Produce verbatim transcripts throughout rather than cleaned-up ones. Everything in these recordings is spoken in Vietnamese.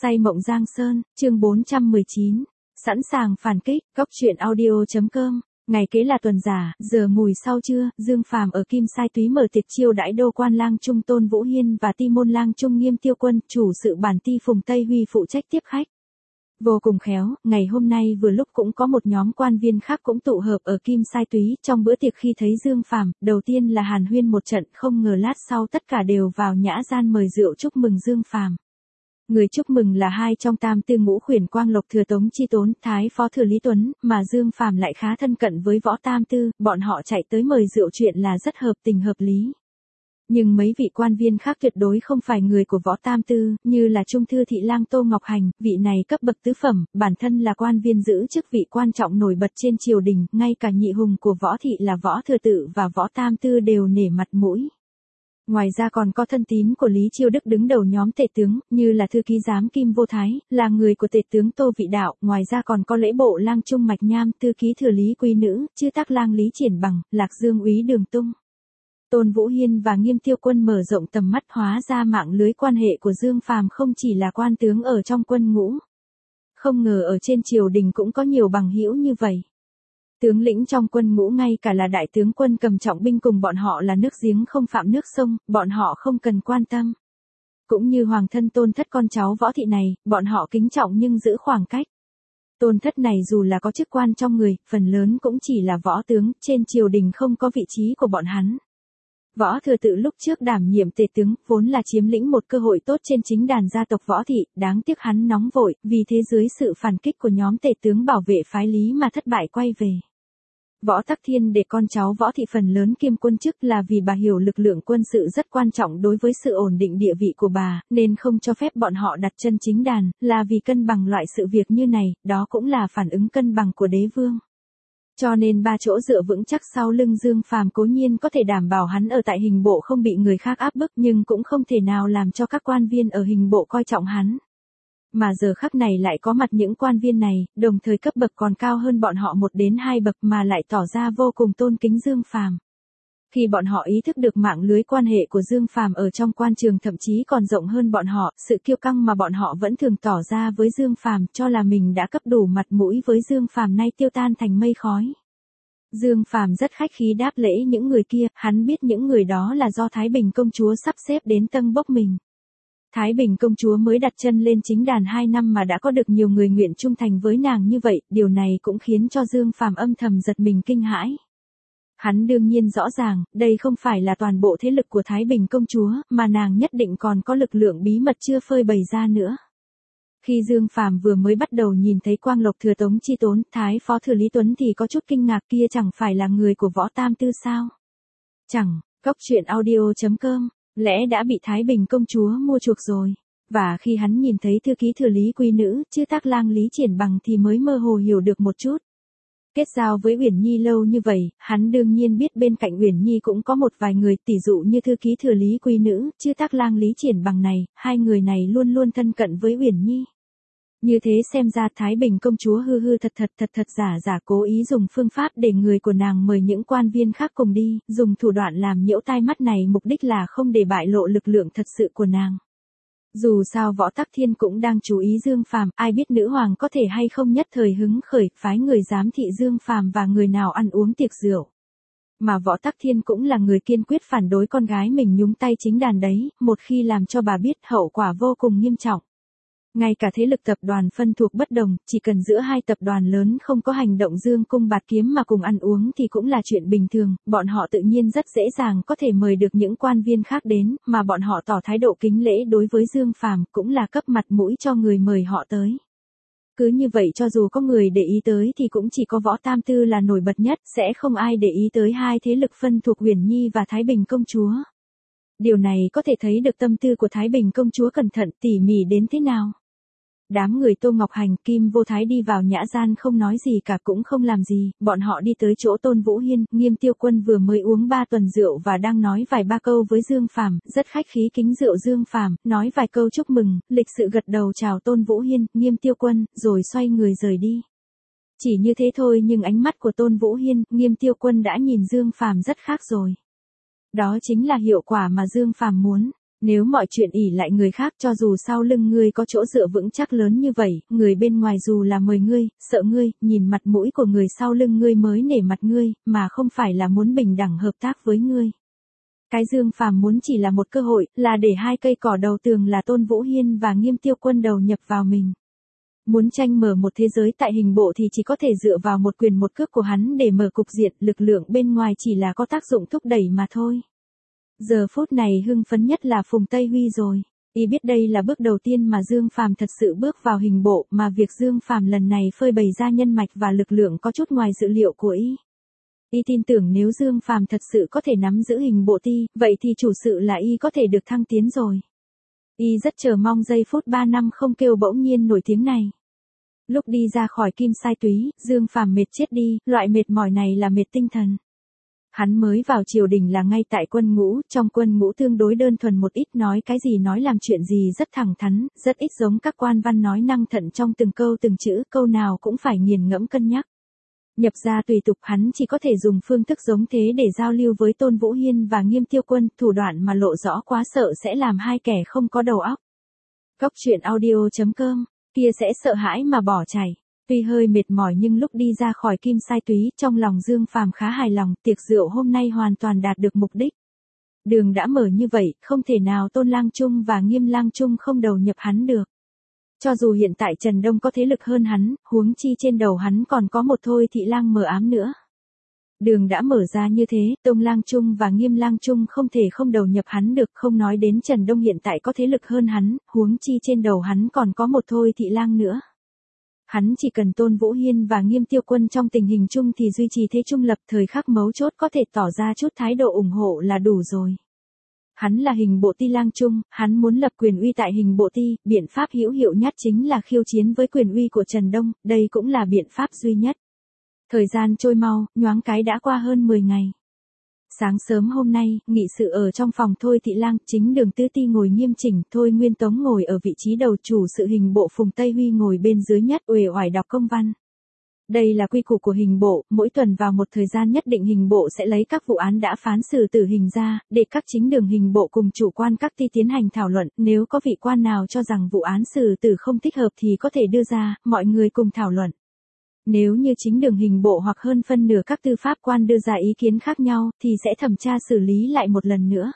Say mộng Giang Sơn, chương bốn trăm mười chín. Sẵn sàng phản kích, góc truyện audio chấm com. Ngày kế là tuần giả, giờ mùi sau trưa, Dương Phàm ở Kim Sai Túy mở tiệc chiêu đãi đô quan lang trung Tôn Vũ Hiên và ti môn lang trung Nghiêm Tiêu Quân, chủ sự bản ti Phùng Tây Huy phụ trách tiếp khách. Vô cùng khéo, ngày hôm nay vừa lúc cũng có một nhóm quan viên khác cũng tụ hợp ở Kim Sai Túy, trong bữa tiệc khi thấy Dương Phàm, đầu tiên là hàn huyên một trận, không ngờ lát sau tất cả đều vào nhã gian mời rượu chúc mừng Dương Phàm. Người chúc mừng là hai trong tam tư ngũ khuyển Quang Lộc Thừa Tống Chi Tốn, Thái Phó Thừa Lý Tuấn, mà Dương Phàm lại khá thân cận với Võ Tam Tư, bọn họ chạy tới mời rượu chuyện là rất hợp tình hợp lý. Nhưng mấy vị quan viên khác tuyệt đối không phải người của Võ Tam Tư, như là Trung Thư Thị Lang Tô Ngọc Hành, vị này cấp bậc tứ phẩm, bản thân là quan viên giữ chức vị quan trọng nổi bật trên triều đình, ngay cả nhị hùng của Võ Thị là Võ Thừa Tự và Võ Tam Tư đều nể mặt mũi. Ngoài ra còn có thân tín của Lý Chiêu Đức đứng đầu nhóm tể tướng, như là thư ký giám Kim Vô Thái, là người của tể tướng Tô Vị Đạo, ngoài ra còn có lễ bộ lang Trung Mạch Nham, thư ký thừa Lý Quý Nữ, chư tác lang Lý Triển Bằng, Lạc Dương úy Đường Tung. Tôn Vũ Hiên và Nghiêm Tiêu Quân mở rộng tầm mắt, hóa ra mạng lưới quan hệ của Dương Phàm không chỉ là quan tướng ở trong quân ngũ. Không ngờ ở trên triều đình cũng có nhiều bằng hữu như vậy. Tướng lĩnh trong quân ngũ ngay cả là đại tướng quân cầm trọng binh cùng bọn họ là nước giếng không phạm nước sông, bọn họ không cần quan tâm. Cũng như hoàng thân Tôn Thất con cháu Võ Thị này, bọn họ kính trọng nhưng giữ khoảng cách. Tôn Thất này dù là có chức quan trong người, phần lớn cũng chỉ là võ tướng, trên triều đình không có vị trí của bọn hắn. Võ Thừa Tự lúc trước đảm nhiệm tể tướng, vốn là chiếm lĩnh một cơ hội tốt trên chính đàn gia tộc Võ Thị, đáng tiếc hắn nóng vội, vì thế dưới sự phản kích của nhóm tể tướng bảo vệ phái Lý mà thất bại quay về. Võ Tắc Thiên để con cháu Võ Thị phần lớn kiêm quân chức là vì bà hiểu lực lượng quân sự rất quan trọng đối với sự ổn định địa vị của bà, nên không cho phép bọn họ đặt chân chính đàn, là vì cân bằng loại sự việc như này, đó cũng là phản ứng cân bằng của đế vương. Cho nên ba chỗ dựa vững chắc sau lưng Dương Phàm cố nhiên có thể đảm bảo hắn ở tại hình bộ không bị người khác áp bức, nhưng cũng không thể nào làm cho các quan viên ở hình bộ coi trọng hắn. Mà giờ khắc này lại có mặt những quan viên này, đồng thời cấp bậc còn cao hơn bọn họ một đến hai bậc mà lại tỏ ra vô cùng tôn kính Dương Phàm. Khi bọn họ ý thức được mạng lưới quan hệ của Dương Phàm ở trong quan trường thậm chí còn rộng hơn bọn họ, sự kiêu căng mà bọn họ vẫn thường tỏ ra với Dương Phàm cho là mình đã cấp đủ mặt mũi với Dương Phàm nay tiêu tan thành mây khói. Dương Phàm rất khách khí đáp lễ những người kia, hắn biết những người đó là do Thái Bình công chúa sắp xếp đến tâng bốc mình. Thái Bình công chúa mới đặt chân lên chính đàn hai năm mà đã có được nhiều người nguyện trung thành với nàng như vậy, điều này cũng khiến cho Dương Phàm âm thầm giật mình kinh hãi. Hắn đương nhiên rõ ràng, đây không phải là toàn bộ thế lực của Thái Bình công chúa, mà nàng nhất định còn có lực lượng bí mật chưa phơi bày ra nữa. Khi Dương Phàm vừa mới bắt đầu nhìn thấy Quang Lộc Thừa Tống Chi Tốn, Thái Phó Thừa Lý Tuấn thì có chút kinh ngạc, kia chẳng phải là người của Võ Tam Tư sao? Chẳng, góc truyện audio chấm com. Lẽ đã bị Thái Bình công chúa mua chuộc rồi. Và khi hắn nhìn thấy thư ký thừa Lý Quý Nữ, chư tác lang Lý Triển Bằng thì mới mơ hồ hiểu được một chút. Kết giao với Uyển Nhi lâu như vậy, hắn đương nhiên biết bên cạnh Uyển Nhi cũng có một vài người, tỷ dụ như thư ký thừa Lý Quý Nữ, chư tác lang Lý Triển Bằng này, hai người này luôn luôn thân cận với Uyển Nhi. Như thế xem ra Thái Bình công chúa hư hư thật thật thật thật giả giả cố ý dùng phương pháp để người của nàng mời những quan viên khác cùng đi, dùng thủ đoạn làm nhiễu tai mắt này, mục đích là không để bại lộ lực lượng thật sự của nàng. Dù sao Võ Tắc Thiên cũng đang chú ý Dương Phàm, ai biết nữ hoàng có thể hay không nhất thời hứng khởi phái người giám thị Dương Phàm và người nào ăn uống tiệc rượu. Mà Võ Tắc Thiên cũng là người kiên quyết phản đối con gái mình nhúng tay chính đàn đấy, một khi làm cho bà biết hậu quả vô cùng nghiêm trọng. Ngay cả thế lực tập đoàn phân thuộc bất đồng, chỉ cần giữa hai tập đoàn lớn không có hành động dương cung bạt kiếm mà cùng ăn uống thì cũng là chuyện bình thường, bọn họ tự nhiên rất dễ dàng có thể mời được những quan viên khác đến, mà bọn họ tỏ thái độ kính lễ đối với Dương Phàm cũng là cấp mặt mũi cho người mời họ tới. Cứ như vậy cho dù có người để ý tới thì cũng chỉ có Võ Tam Tư là nổi bật nhất, sẽ không ai để ý tới hai thế lực phân thuộc Uyển Nhi và Thái Bình công chúa. Điều này có thể thấy được tâm tư của Thái Bình công chúa cẩn thận tỉ mỉ đến thế nào. Đám người Tô Ngọc Hành, Kim Vô Thái đi vào nhã gian không nói gì cả cũng không làm gì, bọn họ đi tới chỗ Tôn Vũ Hiên, Nghiêm Tiêu Quân vừa mới uống ba tuần rượu và đang nói vài ba câu với Dương Phàm, rất khách khí kính rượu Dương Phàm, nói vài câu chúc mừng, lịch sự gật đầu chào Tôn Vũ Hiên, Nghiêm Tiêu Quân, rồi xoay người rời đi. Chỉ như thế thôi nhưng ánh mắt của Tôn Vũ Hiên, Nghiêm Tiêu Quân đã nhìn Dương Phàm rất khác rồi. Đó chính là hiệu quả mà Dương Phàm muốn. Nếu mọi chuyện ỷ lại người khác cho dù sau lưng ngươi có chỗ dựa vững chắc lớn như vậy, người bên ngoài dù là mời ngươi, sợ ngươi, nhìn mặt mũi của người sau lưng ngươi mới nể mặt ngươi, mà không phải là muốn bình đẳng hợp tác với ngươi. Cái Dương Phàm muốn chỉ là một cơ hội, là để hai cây cỏ đầu tường là Tôn Vũ Hiên và Nghiêm Tiêu Quân đầu nhập vào mình. Muốn tranh mở một thế giới tại hình bộ thì chỉ có thể dựa vào một quyền một cước của hắn để mở cục diện, lực lượng bên ngoài chỉ là có tác dụng thúc đẩy mà thôi. Giờ phút này hưng phấn nhất là Phùng Tây Huy rồi. Y biết đây là bước đầu tiên mà Dương Phàm thật sự bước vào hình bộ, mà việc Dương Phàm lần này phơi bày ra nhân mạch và lực lượng có chút ngoài dự liệu của Y. Y tin tưởng nếu Dương Phàm thật sự có thể nắm giữ hình bộ ti, vậy thì chủ sự là Y có thể được thăng tiến rồi. Y rất chờ mong giây phút ba năm không kêu bỗng nhiên nổi tiếng này. Lúc đi ra khỏi Kim Sai Túy, Dương Phàm mệt chết đi, loại mệt mỏi này là mệt tinh thần. Hắn mới vào triều đình là ngay tại quân ngũ, trong quân ngũ tương đối đơn thuần một ít, nói cái gì nói làm chuyện gì rất thẳng thắn, rất ít giống các quan văn nói năng thận trong từng câu từng chữ, câu nào cũng phải nghiền ngẫm cân nhắc. Nhập gia tùy tục, hắn chỉ có thể dùng phương thức giống thế để giao lưu với Tôn Vũ Hiên và Nghiêm Tiêu Quân, thủ đoạn mà lộ rõ quá sợ sẽ làm hai kẻ không có đầu óc. Góc truyện audio chấm com, kia sẽ sợ hãi mà bỏ chạy. Tuy hơi mệt mỏi nhưng lúc đi ra khỏi Kim Sai Túy, trong lòng Dương Phàm khá hài lòng, tiệc rượu hôm nay hoàn toàn đạt được mục đích. Đường đã mở như vậy, không thể nào Tôn Lang Trung và Nghiêm Lang Trung không đầu nhập hắn được. Cho dù hiện tại Trần Đông có thế lực hơn hắn, huống chi trên đầu hắn còn có một Thôi Thị Lang mờ ám nữa. Đường đã mở ra như thế, Tôn Lang Trung và Nghiêm Lang Trung không thể không đầu nhập hắn được, không nói đến Trần Đông hiện tại có thế lực hơn hắn, huống chi trên đầu hắn còn có một Thôi Thị Lang nữa. Hắn chỉ cần Tôn Vũ Hiên và Nghiêm Tiêu Quân trong tình hình chung thì duy trì thế trung lập, thời khắc mấu chốt có thể tỏ ra chút thái độ ủng hộ là đủ rồi. Hắn là hình bộ ti lang trung, hắn muốn lập quyền uy tại hình bộ ti, biện pháp hữu hiệu nhất chính là khiêu chiến với quyền uy của Trần Đông, đây cũng là biện pháp duy nhất. Thời gian trôi mau, nhoáng cái đã qua hơn mười ngày. Sáng sớm hôm nay, nghị sự ở trong phòng Thôi Thị Lang, chính Đường Tứ Ti ngồi nghiêm chỉnh, Thôi Nguyên Tống ngồi ở vị trí đầu chủ sự, hình bộ Phùng Tây Huy ngồi bên dưới nhất uể oải đọc công văn. Đây là quy củ của hình bộ, mỗi tuần vào một thời gian nhất định hình bộ sẽ lấy các vụ án đã phán xử tử hình ra, để các chính đường hình bộ cùng chủ quan các ti tiến hành thảo luận, nếu có vị quan nào cho rằng vụ án xử tử không thích hợp thì có thể đưa ra, mọi người cùng thảo luận. Nếu như chính đường hình bộ hoặc hơn phân nửa các tư pháp quan đưa ra ý kiến khác nhau, thì sẽ thẩm tra xử lý lại một lần nữa.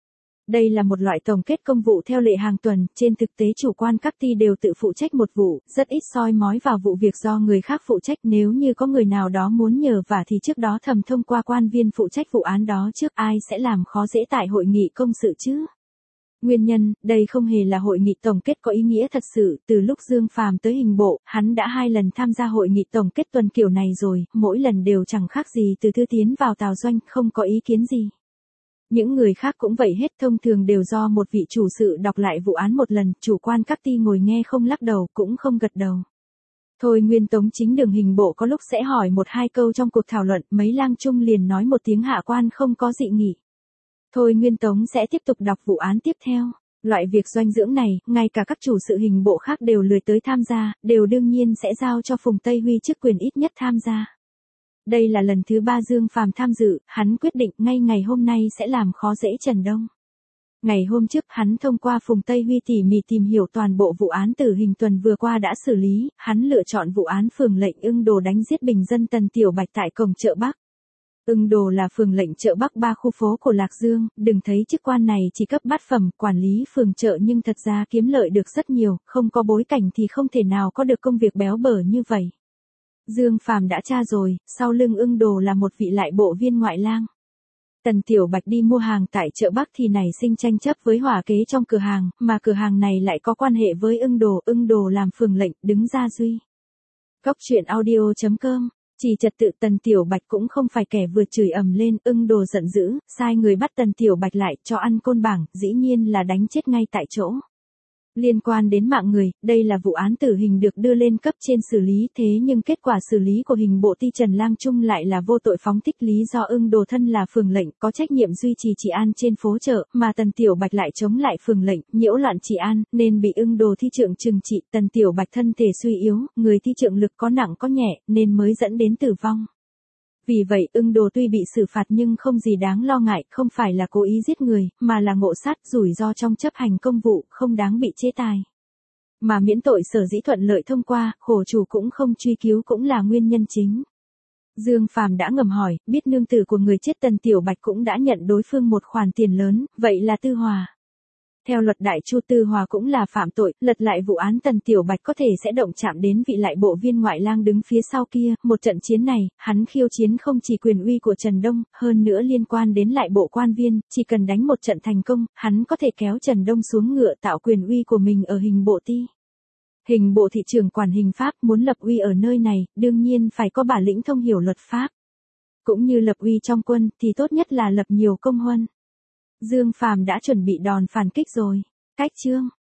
Đây là một loại tổng kết công vụ theo lệ hàng tuần, trên thực tế chủ quan các ty đều tự phụ trách một vụ, rất ít soi mói vào vụ việc do người khác phụ trách, nếu như có người nào đó muốn nhờ vả thì trước đó thẩm thông qua quan viên phụ trách vụ án đó trước, ai sẽ làm khó dễ tại hội nghị công sự chứ? Nguyên nhân, đây không hề là hội nghị tổng kết có ý nghĩa thật sự, từ lúc Dương Phàm tới hình bộ, hắn đã hai lần tham gia hội nghị tổng kết tuần kiểu này rồi, mỗi lần đều chẳng khác gì từ thư tiến vào tào doanh, không có ý kiến gì. Những người khác cũng vậy hết, thông thường đều do một vị chủ sự đọc lại vụ án một lần, chủ quan các ty ngồi nghe không lắc đầu, cũng không gật đầu. Thôi Nguyên Tống chính đường hình bộ có lúc sẽ hỏi một hai câu trong cuộc thảo luận, mấy lang trung liền nói một tiếng hạ quan không có dị nghị. Thôi Nguyên Tống sẽ tiếp tục đọc vụ án tiếp theo. Loại việc doanh dưỡng này, ngay cả các chủ sự hình bộ khác đều lười tới tham gia, đều đương nhiên sẽ giao cho Phùng Tây Huy chức quyền ít nhất tham gia. Đây là lần thứ ba Dương Phàm tham dự, hắn quyết định ngay ngày hôm nay sẽ làm khó dễ Trần Đông. Ngày hôm trước hắn thông qua Phùng Tây Huy tỉ mỉ tìm hiểu toàn bộ vụ án tử hình tuần vừa qua đã xử lý, hắn lựa chọn vụ án phường lệnh Ưng Đồ đánh giết bình dân Tần Tiểu Bạch tại cổng chợ Bắc. Ưng Đồ là phường lệnh chợ Bắc ba khu phố của Lạc Dương, đừng thấy chức quan này chỉ cấp bát phẩm, quản lý phường chợ nhưng thật ra kiếm lợi được rất nhiều, không có bối cảnh thì không thể nào có được công việc béo bở như vậy. Dương Phàm đã tra rồi, sau lưng Ưng Đồ là một vị lại bộ viên ngoại lang. Tần Tiểu Bạch đi mua hàng tại chợ Bắc thì nảy sinh tranh chấp với hỏa kế trong cửa hàng, mà cửa hàng này lại có quan hệ với Ưng Đồ, Ưng Đồ làm phường lệnh, đứng ra duy. Góc truyện audio chấm com, chỉ trật tự Tần Tiểu Bạch cũng không phải kẻ vừa chửi ầm lên, Ưng Đồ giận dữ, sai người bắt Tần Tiểu Bạch lại, cho ăn côn bảng, dĩ nhiên là đánh chết ngay tại chỗ. Liên quan đến mạng người, đây là vụ án tử hình được đưa lên cấp trên xử lý, thế nhưng kết quả xử lý của hình bộ ti Trần Lang Trung lại là vô tội phóng thích, lý do Ưng Đồ thân là phường lệnh, có trách nhiệm duy trì trị an trên phố chợ, mà Tần Tiểu Bạch lại chống lại phường lệnh, nhiễu loạn trị an, nên bị Ưng Đồ thi trượng trừng trị. Tần Tiểu Bạch thân thể suy yếu, người thi trượng lực có nặng có nhẹ, nên mới dẫn đến tử vong. Vì vậy Ưng Đồ tuy bị xử phạt nhưng không gì đáng lo ngại, không phải là cố ý giết người, mà là ngộ sát, rủi ro trong chấp hành công vụ, không đáng bị chế tài. Mà miễn tội sở dĩ thuận lợi thông qua, khổ chủ cũng không truy cứu cũng là nguyên nhân chính. Dương Phàm đã ngầm hỏi, biết nương tử của người chết Tần Tiểu Bạch cũng đã nhận đối phương một khoản tiền lớn, vậy là Tư Hòa. Theo luật Đại Chu, Tư Hòa cũng là phạm tội, lật lại vụ án Tần Tiểu Bạch có thể sẽ động chạm đến vị lại bộ viên ngoại lang đứng phía sau kia, một trận chiến này, hắn khiêu chiến không chỉ quyền uy của Trần Đông, hơn nữa liên quan đến lại bộ quan viên, chỉ cần đánh một trận thành công, hắn có thể kéo Trần Đông xuống ngựa tạo quyền uy của mình ở Hình Bộ Ti. Hình bộ thị trưởng quản hình pháp muốn lập uy ở nơi này, đương nhiên phải có bản lĩnh thông hiểu luật pháp. Cũng như lập uy trong quân, thì tốt nhất là lập nhiều công huân. Dương Phàm đã chuẩn bị đòn phản kích rồi. Cách chương